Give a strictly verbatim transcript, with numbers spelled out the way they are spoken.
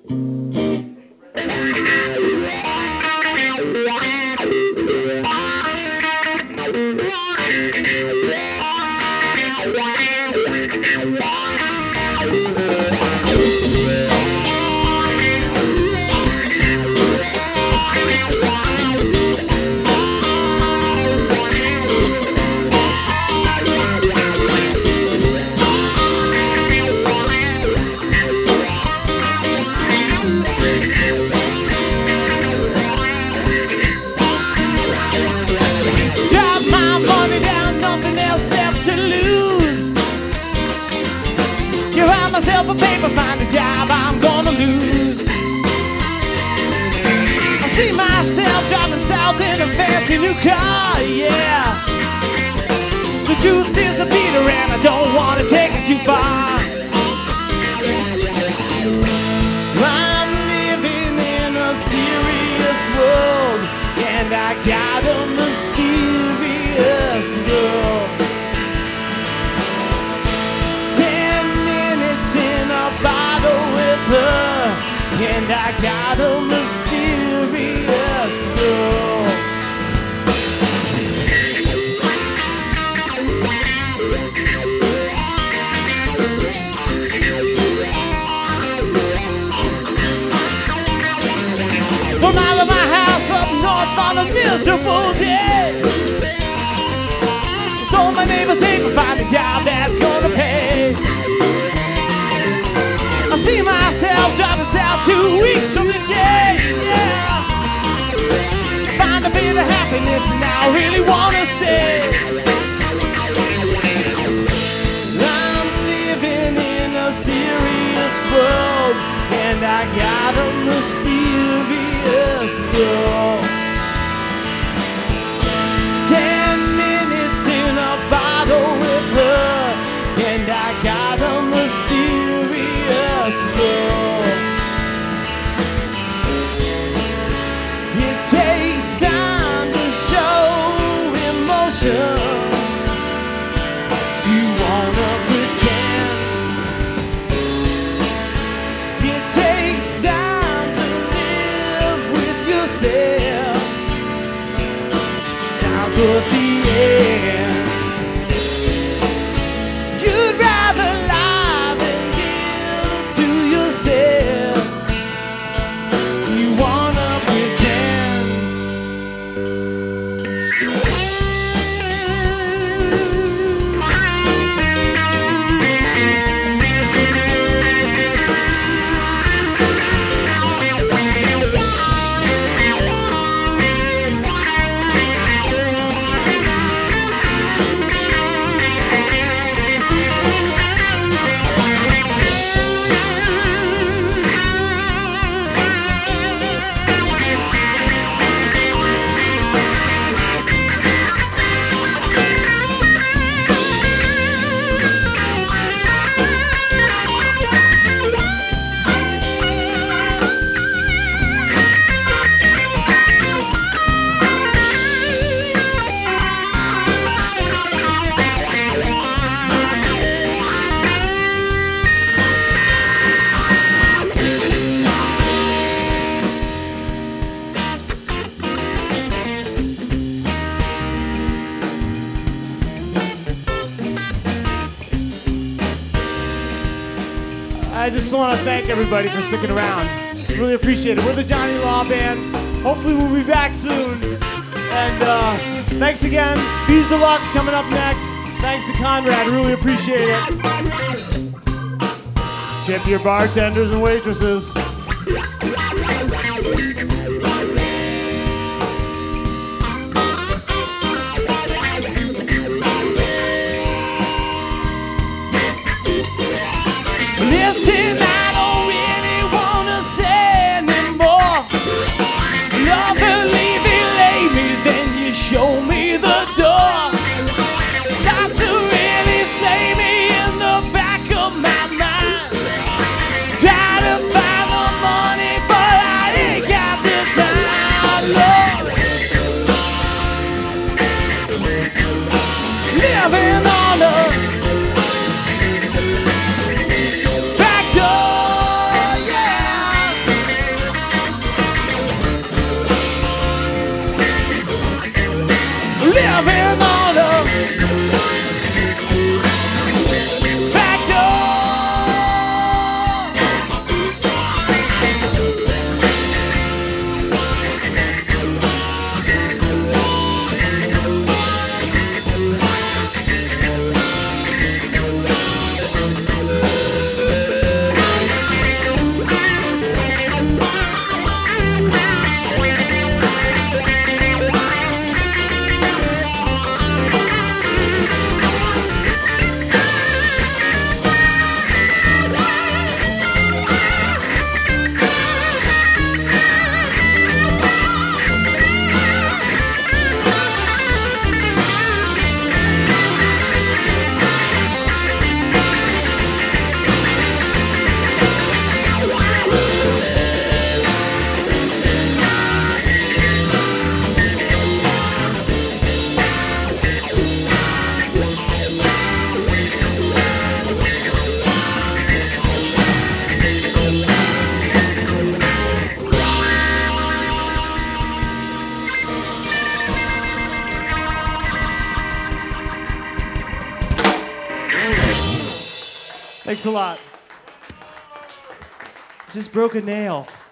Myself a paper, find a job I'm gonna lose. I see myself driving south in a fancy new car, yeah. The truth is the beater and I don't want to take it too far. I'm living in a serious world and I got a mysterious girl. And I got a mysterious girl. Come out of my house up north on a miserable day. So my neighbors say to find a job that's gonna pay. I see myself driving south two weeks from today, yeah. Find a bit of happiness and I really wanna stay. I'm living in a serious world and I got a mysterious girl. Ten minutes in a bottle with her and I got a mysterious girl. It takes time to show emotion. You wanna pretend. It takes time to live with yourself. Time's worth the end. You'd rather lie than give to yourself. You wanna pretend. I just want to thank everybody for sticking around. Really appreciate it. We're the Johnny Law Band. Hopefully we'll be back soon. And uh, thanks again. Bees Deluxe coming up next. Thanks to Conrad. Really appreciate it. Tip your bartenders and waitresses. Listen, I don't really wanna say anymore. Love her, leave me, lay me, then you show me the door. Starts to really slay me in the back of my mind. Try to find the money, but I ain't got the Thanks a lot. Just broke a nail.